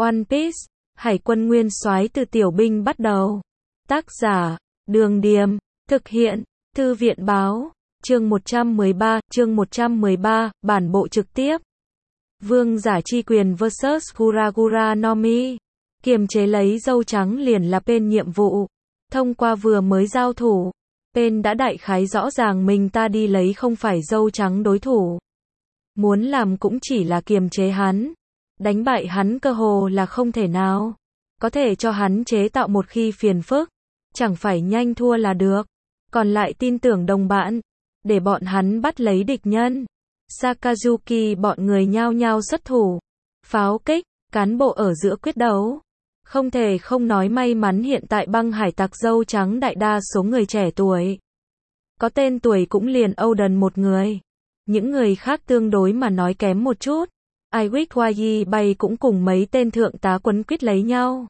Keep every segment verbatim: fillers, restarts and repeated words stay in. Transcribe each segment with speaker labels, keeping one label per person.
Speaker 1: One Piece, Hải quân nguyên soái từ tiểu binh bắt đầu. Tác giả, Đường Điềm, thực hiện, Thư viện Báo, chương một trăm mười ba, chương một trăm mười ba, bản bộ trực tiếp. Vương giả chi quyền versus Guragura no Mi. Kiềm chế lấy dâu trắng liền là bên nhiệm vụ. Thông qua vừa mới giao thủ, bên đã đại khái rõ ràng mình ta đi lấy không phải dâu trắng đối thủ. Muốn làm cũng chỉ là kiềm chế hắn. Đánh bại hắn cơ hồ là không thể nào. Có thể cho hắn chế tạo một khi phiền phức. Chẳng phải nhanh thua là được. Còn lại tin tưởng đồng bạn. Để bọn hắn bắt lấy địch nhân. Sakazuki bọn người nhao nhao xuất thủ. Pháo kích, cán bộ ở giữa quyết đấu. Không thể không nói may mắn hiện tại băng hải tặc dâu trắng đại đa số người trẻ tuổi. Có tên tuổi cũng liền Oden một người. Những người khác tương đối mà nói kém một chút. Iwik Wayi bay cũng cùng mấy tên thượng tá quấn quýt lấy nhau.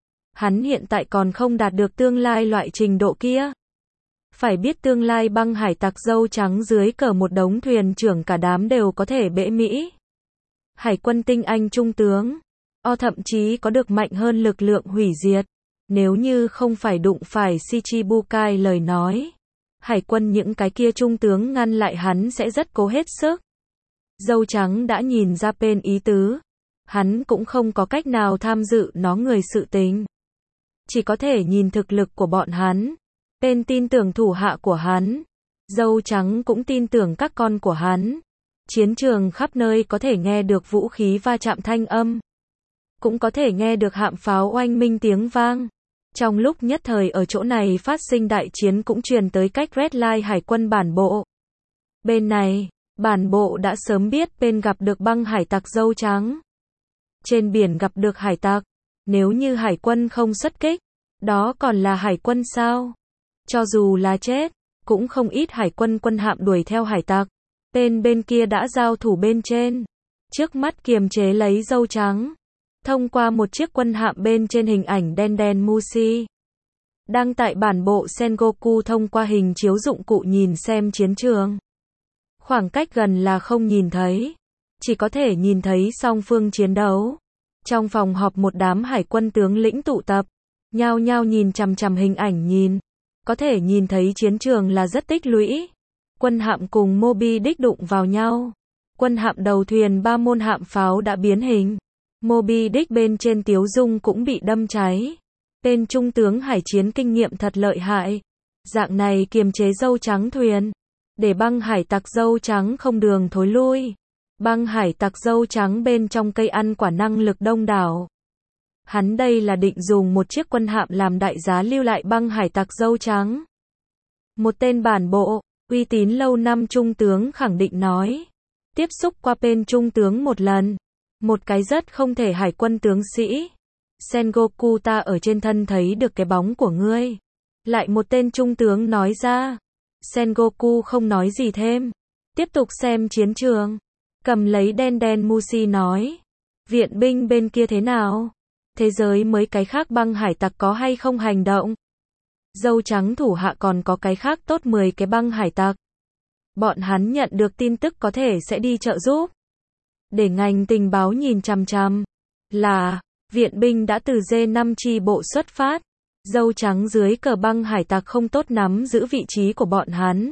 Speaker 1: Hắn hiện tại còn không đạt được tương lai loại trình độ kia. Phải biết tương lai băng hải tặc dâu trắng dưới cờ một đống thuyền trưởng cả đám đều có thể bẽ Mỹ. Hải quân tinh anh trung tướng. O thậm chí có được mạnh hơn lực lượng hủy diệt. Nếu như không phải đụng phải Shichibukai lời nói. Hải quân những cái kia trung tướng ngăn lại hắn sẽ rất cố hết sức. Dâu trắng đã nhìn ra bên ý tứ. Hắn cũng không có cách nào tham dự nó người sự tình. Chỉ có thể nhìn thực lực của bọn hắn. Bên tin tưởng thủ hạ của hắn. Dâu trắng cũng tin tưởng các con của hắn. Chiến trường khắp nơi có thể nghe được vũ khí va chạm thanh âm. Cũng có thể nghe được hạm pháo oanh minh tiếng vang. Trong lúc nhất thời ở chỗ này phát sinh đại chiến cũng truyền tới cách Red Line hải quân bản bộ. Bên này, bản bộ đã sớm biết bên gặp được băng hải tặc dâu trắng. Trên biển gặp được hải tặc. Nếu như hải quân không xuất kích, đó còn là hải quân sao? Cho dù là chết, cũng không ít hải quân quân hạm đuổi theo hải tặc. Bên bên kia đã giao thủ bên trên. Trước mắt kiềm chế lấy dâu trắng. Thông qua một chiếc quân hạm bên trên hình ảnh đen đen Mushi. Đăng tại bản bộ Sengoku thông qua hình chiếu dụng cụ nhìn xem chiến trường. Khoảng cách gần là không nhìn thấy. Chỉ có thể nhìn thấy song phương chiến đấu. Trong phòng họp một đám hải quân tướng lĩnh tụ tập. Nhao nhao nhìn chằm chằm hình ảnh nhìn. Có thể nhìn thấy chiến trường là rất tích lũy. Quân hạm cùng Moby Dick đụng vào nhau. Quân hạm đầu thuyền ba môn hạm pháo đã biến hình. Moby Dick bên trên Tiếu Dung cũng bị đâm cháy. Tên trung tướng hải chiến kinh nghiệm thật lợi hại. Dạng này kiềm chế dâu trắng thuyền. Để băng hải tặc dâu trắng không đường thối lui. Băng hải tặc dâu trắng bên trong cây ăn quả năng lực đông đảo. Hắn đây là định dùng một chiếc quân hạm làm đại giá lưu lại băng hải tặc dâu trắng. Một tên bản bộ, uy tín lâu năm trung tướng khẳng định nói. Tiếp xúc qua bên trung tướng một lần. Một cái rất không thể hải quân tướng sĩ. Sengoku ta ở trên thân thấy được cái bóng của ngươi. Lại một tên trung tướng nói ra. Sengoku không nói gì thêm. Tiếp tục xem chiến trường. Cầm lấy đen đen Mushi nói. Viện binh bên kia thế nào? Thế giới mới cái khác băng hải tặc có hay không hành động? Dâu trắng thủ hạ còn có cái khác tốt mười cái băng hải tặc. Bọn hắn nhận được tin tức có thể sẽ đi trợ giúp. Để ngành tình báo nhìn chằm chằm. Là, viện binh đã từ D năm chi bộ xuất phát. Dâu trắng dưới cờ băng hải tặc không tốt nắm giữ vị trí của bọn hắn.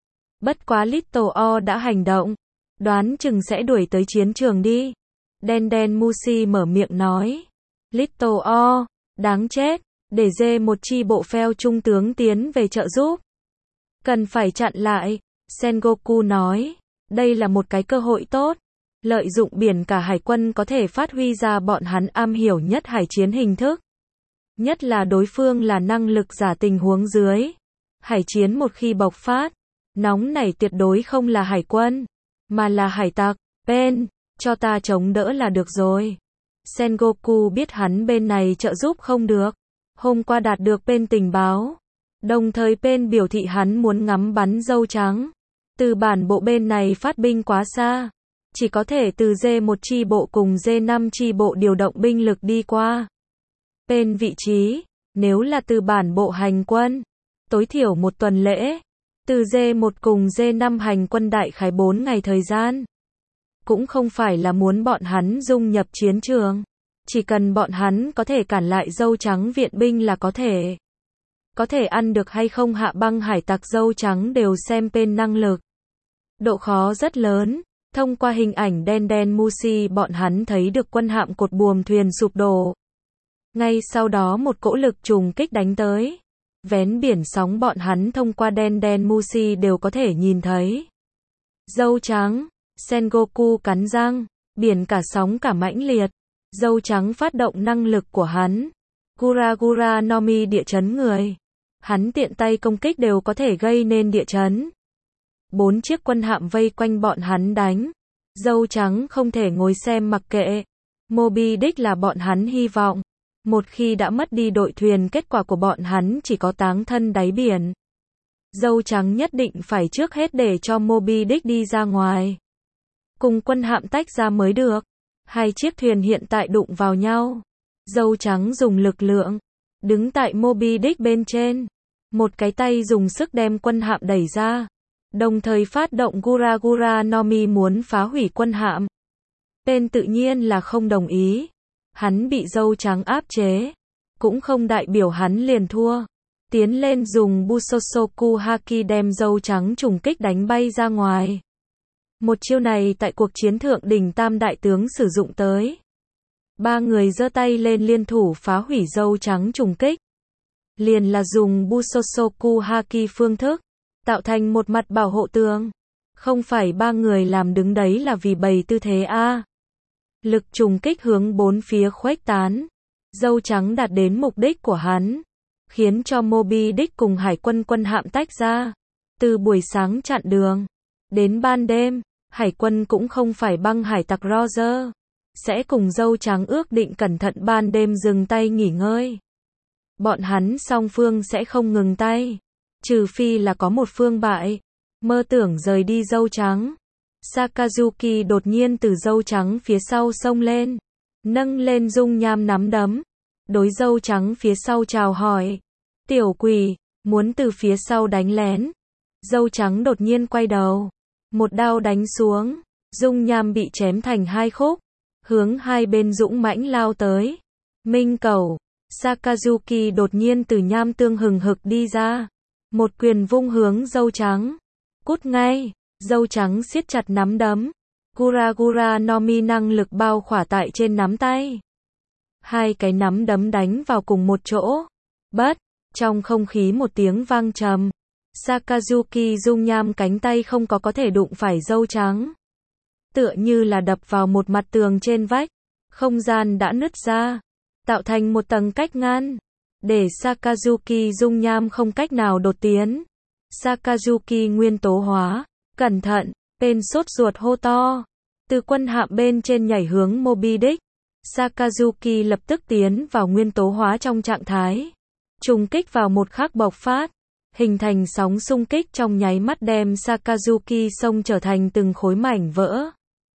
Speaker 1: Bất quá Little O đã hành động. Đoán chừng sẽ đuổi tới chiến trường đi. Đen đen Mushi mở miệng nói. Little O, đáng chết. Để D một chi bộ phèo trung tướng tiến về trợ giúp. Cần phải chặn lại. Sengoku nói. Đây là một cái cơ hội tốt. Lợi dụng biển cả hải quân có thể phát huy ra bọn hắn am hiểu nhất hải chiến hình thức. Nhất là đối phương là năng lực giả tình huống dưới. Hải chiến một khi bộc phát. Nóng này tuyệt đối không là hải quân. Mà là hải tặc. Pen, cho ta chống đỡ là được rồi. Sengoku biết hắn bên này trợ giúp không được. Hôm qua đạt được bên tình báo. Đồng thời bên biểu thị hắn muốn ngắm bắn dâu trắng. Từ bản bộ bên này phát binh quá xa. Chỉ có thể từ D một chi bộ cùng D năm chi bộ điều động binh lực đi qua. Bên vị trí, nếu là từ bản bộ hành quân, tối thiểu một tuần lễ. Từ D một cùng D năm hành quân đại khái bốn ngày thời gian. Cũng không phải là muốn bọn hắn dung nhập chiến trường. Chỉ cần bọn hắn có thể cản lại dâu trắng viện binh là có thể. Có thể ăn được hay không hạ băng hải tặc dâu trắng đều xem bên năng lực. Độ khó rất lớn. Thông qua hình ảnh đen đen Mushi bọn hắn thấy được quân hạm cột buồm thuyền sụp đổ. Ngay sau đó một cỗ lực trùng kích đánh tới. Vén biển sóng bọn hắn thông qua đen đen Mushi đều có thể nhìn thấy. Dâu trắng, Sengoku cắn răng, biển cả sóng cả mãnh liệt. Dâu trắng phát động năng lực của hắn. Gura Gura no Mi địa chấn người. Hắn tiện tay công kích đều có thể gây nên địa chấn. Bốn chiếc quân hạm vây quanh bọn hắn đánh. Dâu trắng không thể ngồi xem mặc kệ. Moby Dick là bọn hắn hy vọng. Một khi đã mất đi đội thuyền kết quả của bọn hắn chỉ có táng thân đáy biển. Dâu trắng nhất định phải trước hết để cho Moby Dick đi ra ngoài. Cùng quân hạm tách ra mới được. Hai chiếc thuyền hiện tại đụng vào nhau. Dâu trắng dùng lực lượng. Đứng tại Moby Dick bên trên. Một cái tay dùng sức đem quân hạm đẩy ra. Đồng thời phát động Gura Gura no Mi muốn phá hủy quân hạm. Tên tự nhiên là không đồng ý. Hắn bị dâu trắng áp chế. Cũng không đại biểu hắn liền thua. Tiến lên dùng Busosoku Haki đem dâu trắng trùng kích đánh bay ra ngoài. Một chiêu này tại cuộc chiến thượng đỉnh tam đại tướng sử dụng tới. Ba người giơ tay lên liên thủ phá hủy dâu trắng trùng kích. Liền là dùng Busosoku Haki phương thức. Tạo thành một mặt bảo hộ tường. Không phải ba người làm đứng đấy là vì bày tư thế a. Lực trùng kích hướng bốn phía khuếch tán. Dâu trắng đạt đến mục đích của hắn. Khiến cho Moby Dick cùng hải quân quân hạm tách ra. Từ buổi sáng chặn đường. Đến ban đêm, hải quân cũng không phải băng hải tặc Roger. Sẽ cùng dâu trắng ước định cẩn thận ban đêm dừng tay nghỉ ngơi. Bọn hắn song phương sẽ không ngừng tay. Trừ phi là có một phương bại. Mơ tưởng rời đi dâu trắng. Sakazuki đột nhiên từ dâu trắng phía sau xông lên. Nâng lên dung nham nắm đấm. Đối dâu trắng phía sau chào hỏi. Tiểu quỷ, muốn từ phía sau đánh lén. Dâu trắng đột nhiên quay đầu. Một đao đánh xuống. Dung nham bị chém thành hai khúc. Hướng hai bên dũng mãnh lao tới. Minh cầu. Sakazuki đột nhiên từ nham tương hừng hực đi ra. Một quyền vung hướng dâu trắng. Cút ngay. Dâu trắng siết chặt nắm đấm. Gura Gura no Mi năng lực bao khỏa tại trên nắm tay. Hai cái nắm đấm đánh vào cùng một chỗ. Bất. Trong không khí một tiếng vang trầm. Sakazuki dung nham cánh tay không có có thể đụng phải dâu trắng. Tựa như là đập vào một mặt tường trên vách. Không gian đã nứt ra. Tạo thành một tầng cách ngăn. Để Sakazuki dung nham không cách nào đột tiến. Sakazuki nguyên tố hóa. Cẩn thận, tên sốt ruột hô to. Từ quân hạm bên trên nhảy hướng Moby Dick. Sakazuki lập tức tiến vào nguyên tố hóa trong trạng thái. Trùng kích vào một khắc bộc phát. Hình thành sóng xung kích trong nháy mắt đem Sakazuki xông trở thành từng khối mảnh vỡ.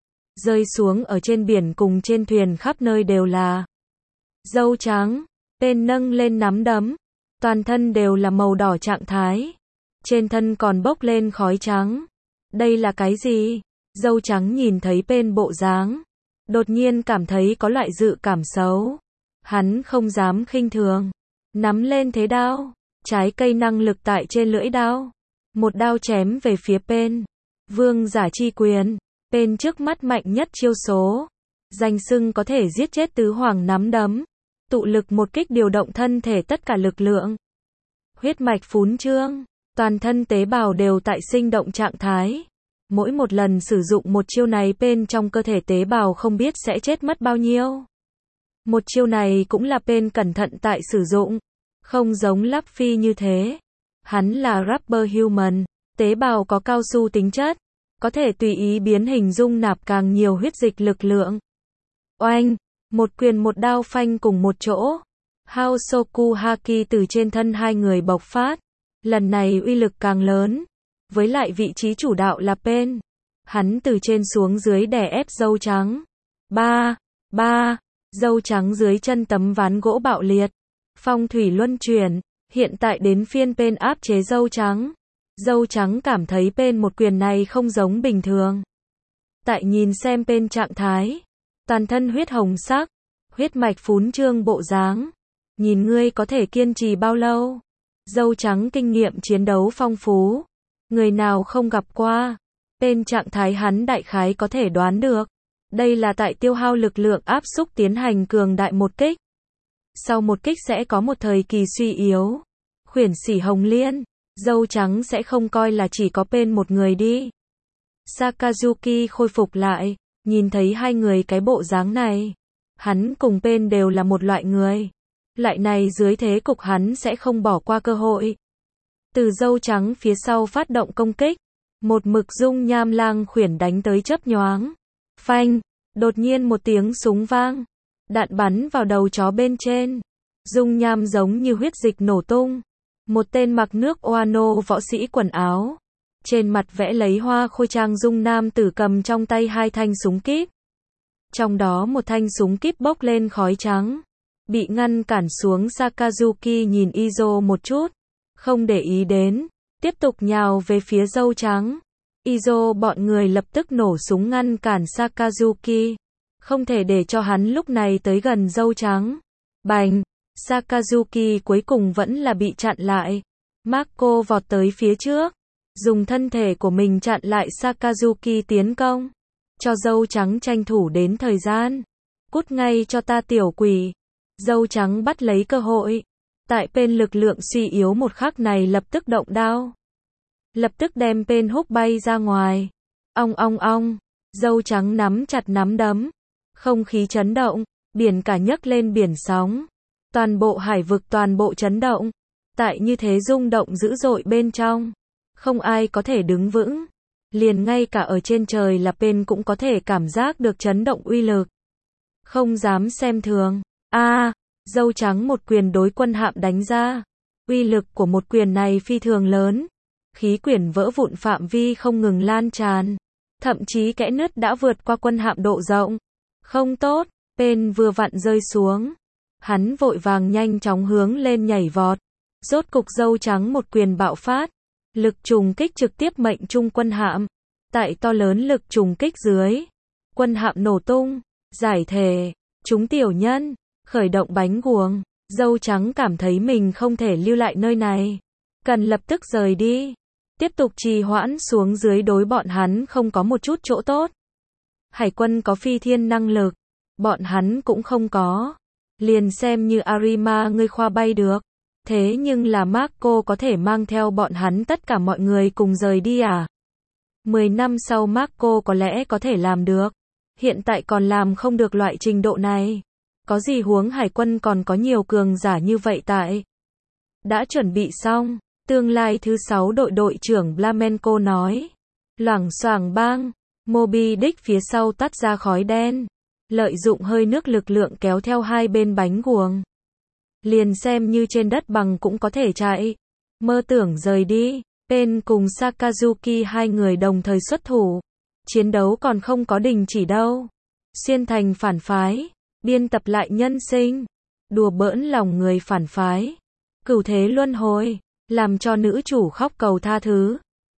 Speaker 1: Rơi xuống ở trên biển cùng trên thuyền khắp nơi đều là. Dâu trắng, tên nâng lên nắm đấm. Toàn thân đều là màu đỏ trạng thái. Trên thân còn bốc lên khói trắng. Đây là cái gì? Dâu trắng nhìn thấy bên bộ dáng. Đột nhiên cảm thấy có loại dự cảm xấu. Hắn không dám khinh thường. Nắm lên thế đao. Trái cây năng lực tại trên lưỡi đao. Một đao chém về phía bên. Vương giả chi quyền. Bên trước mắt mạnh nhất chiêu số. Danh xưng có thể giết chết tứ hoàng nắm đấm. Tụ lực một kích điều động thân thể tất cả lực lượng. Huyết mạch phún trương. Toàn thân tế bào đều tại sinh động trạng thái. Mỗi một lần sử dụng một chiêu này bên trong cơ thể tế bào không biết sẽ chết mất bao nhiêu. Một chiêu này cũng là bên cẩn thận tại sử dụng. Không giống Luffy như thế. Hắn là Rubber Human. Tế bào có cao su tính chất. Có thể tùy ý biến hình dung nạp càng nhiều huyết dịch lực lượng. Oanh! Một quyền một đao phanh cùng một chỗ. Haosoku Haki từ trên thân hai người bộc phát. Lần này uy lực càng lớn. Với lại vị trí chủ đạo là Pen. Hắn từ trên xuống dưới đè ép dâu trắng. Ba, ba, dâu trắng dưới chân tấm ván gỗ bạo liệt. Phong thủy luân chuyển. Hiện tại đến phiên Pen áp chế dâu trắng. Dâu trắng cảm thấy Pen một quyền này không giống bình thường. Tại nhìn xem Pen trạng thái. Toàn thân huyết hồng sắc. huyết mạch phún trương bộ dáng. Nhìn ngươi có thể kiên trì bao lâu? Dâu trắng kinh nghiệm chiến đấu phong phú. Người nào không gặp qua. Tên trạng thái hắn đại khái có thể đoán được. Đây là tại tiêu hao lực lượng áp xúc tiến hành cường đại một kích. Sau một kích sẽ có một thời kỳ suy yếu. Khuyển sỉ hồng liên. Dâu trắng sẽ không coi là chỉ có bên một người đi. Sakazuki khôi phục lại. Nhìn thấy hai người cái bộ dáng này. Hắn cùng bên đều là một loại người. Loại này dưới thế cục hắn sẽ không bỏ qua cơ hội. Từ dâu trắng phía sau phát động công kích. Một mực dung nham lang khuyển đánh tới chớp nhoáng. Phanh. Đột nhiên một tiếng súng vang. Đạn bắn vào đầu chó bên trên. Dung nham giống như huyết dịch nổ tung. Một tên mặc nước Wano võ sĩ quần áo. Trên mặt vẽ lấy hoa khôi trang dung nam tử cầm trong tay hai thanh súng kíp. Trong đó một thanh súng kíp bốc lên khói trắng. Bị ngăn cản xuống. Sakazuki nhìn Izo một chút. Không để ý đến. Tiếp tục nhào về phía dâu trắng. Izo bọn người lập tức nổ súng ngăn cản Sakazuki. Không thể để cho hắn lúc này tới gần dâu trắng. Bành. Sakazuki cuối cùng vẫn là bị chặn lại. Marco vọt tới phía trước. Dùng thân thể của mình chặn lại Sakazuki tiến công. Cho dâu trắng tranh thủ đến thời gian. Cút ngay cho ta tiểu quỷ. Dâu trắng bắt lấy cơ hội. Tại bên lực lượng suy yếu một khắc này lập tức động đao. Lập tức đem bên húc bay ra ngoài. Ong ong ong. Dâu trắng nắm chặt nắm đấm. Không khí chấn động. Biển cả nhấc lên biển sóng. Toàn bộ hải vực toàn bộ chấn động. Tại như thế rung động dữ dội bên trong. Không ai có thể đứng vững. Liền ngay cả ở trên trời là bên cũng có thể cảm giác được chấn động uy lực. Không dám xem thường. A, à, dâu trắng một quyền đối quân hạm đánh ra. Uy lực của một quyền này phi thường lớn. Khí quyển vỡ vụn phạm vi không ngừng lan tràn. Thậm chí kẽ nứt đã vượt qua quân hạm độ rộng. Không tốt, bên vừa vặn rơi xuống. Hắn vội vàng nhanh chóng hướng lên nhảy vọt. Rốt cục dâu trắng một quyền bạo phát. Lực trùng kích trực tiếp mệnh trung quân hạm. Tại to lớn lực trùng kích dưới. Quân hạm nổ tung. Giải thể. Chúng tiểu nhân. Khởi động bánh guồng. Dâu trắng cảm thấy mình không thể lưu lại nơi này. Cần lập tức rời đi. Tiếp tục trì hoãn xuống dưới đối bọn hắn không có một chút chỗ tốt. Hải quân có phi thiên năng lực. Bọn hắn cũng không có. Liền xem như Arima ngươi khoa bay được. Thế nhưng là Marco có thể mang theo bọn hắn tất cả mọi người cùng rời đi à? Mười năm sau Marco có lẽ có thể làm được. Hiện tại còn làm không được loại trình độ này. Có gì huống hải quân còn có nhiều cường giả như vậy tại. Đã chuẩn bị xong. Tương lai thứ sáu đội đội trưởng Blamenko nói. Loảng xoảng bang. Moby Dick phía sau tắt ra khói đen. Lợi dụng hơi nước lực lượng kéo theo hai bên bánh guồng. Liền xem như trên đất bằng cũng có thể chạy. Mơ tưởng rời đi. Pen cùng Sakazuki hai người đồng thời xuất thủ. Chiến đấu còn không có đình chỉ đâu. Xuyên thành phản phái. Biên tập lại nhân sinh. Đùa bỡn lòng người phản phái. Cửu thế luân hồi. Làm cho nữ chủ khóc cầu tha thứ.